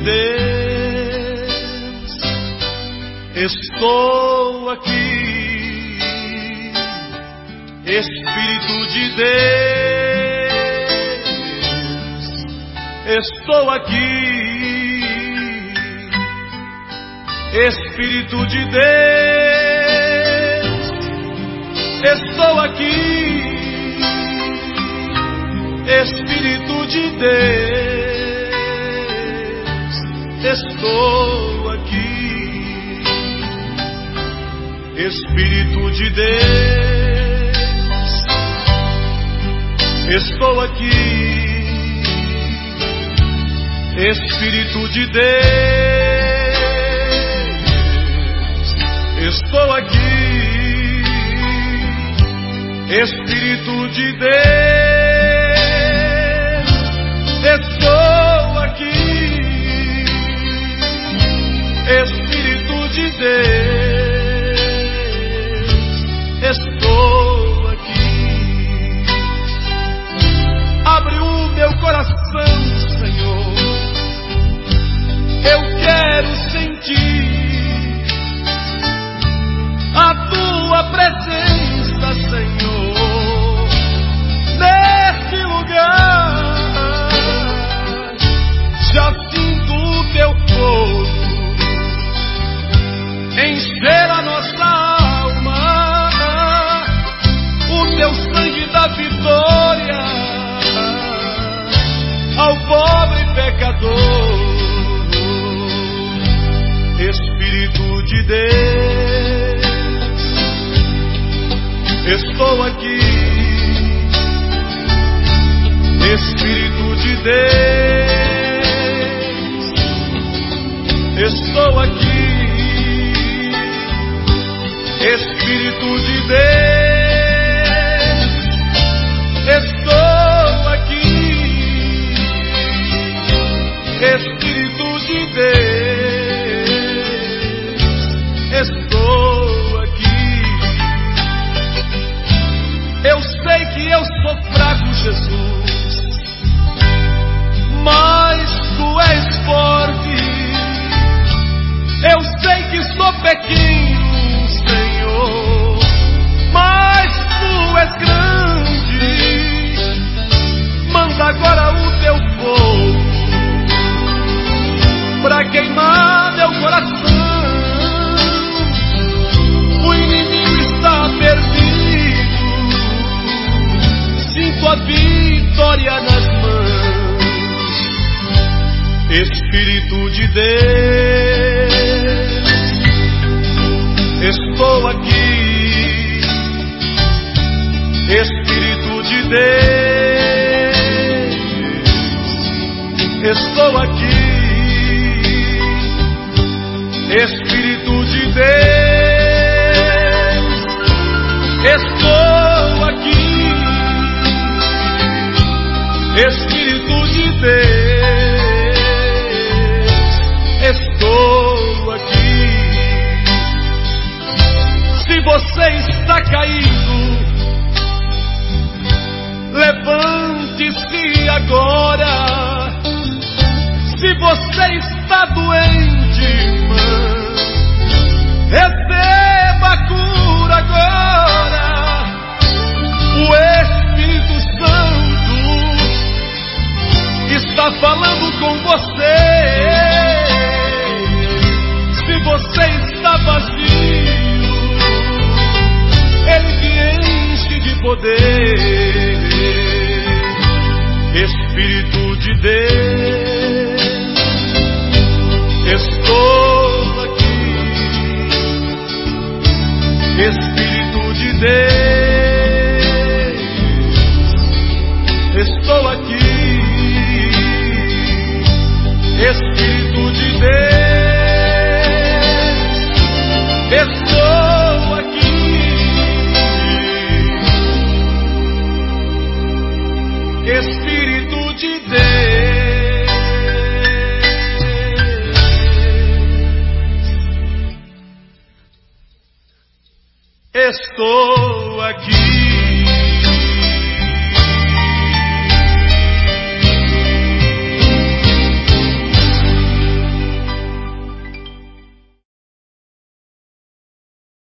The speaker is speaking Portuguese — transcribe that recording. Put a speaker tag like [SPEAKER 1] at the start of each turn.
[SPEAKER 1] Deus, estou aqui. Espírito de Deus, estou aqui. Espírito de Deus, estou aqui. Espírito de Deus, estou aqui. Espírito de Deus, estou aqui. Espírito de Deus, estou aqui. Espírito de Deus, estou aqui. Espírito de Deus, estou aqui. Abre o meu coração, Senhor. Eu quero sentir a tua presença, Senhor, neste lugar. Já sinto o teu fogo encher a nossa alma, o teu sangue da vitória ao pobre pecador. Espírito de Deus, estou aqui. Espírito de Deus, estou aqui. Espírito de Deus, estou aqui. Espírito de Deus, estou aqui. Eu sei que eu sou fraco, Jesus, mas tu és forte. Eu sei que sou pequeno, Senhor, mas tu és grande. Manda agora o teu fogo pra queimar meu coração. O inimigo está perdido, sinto a vitória nas mãos. Espírito de Deus, estou aqui. Espírito de Deus, estou aqui. Espírito de Deus, estou aqui. Espírito de Deus, estou aqui. Se você está caído, levante-se agora. Se você está doente, irmã, receba a cura agora. O Espírito Santo está falando com você. Se você está vazio, Ele te enche de poder. Espírito de Deus, estou aqui. Espírito de Deus, estou aqui. Espírito de Deus, estou aqui. Espírito de Deus, estou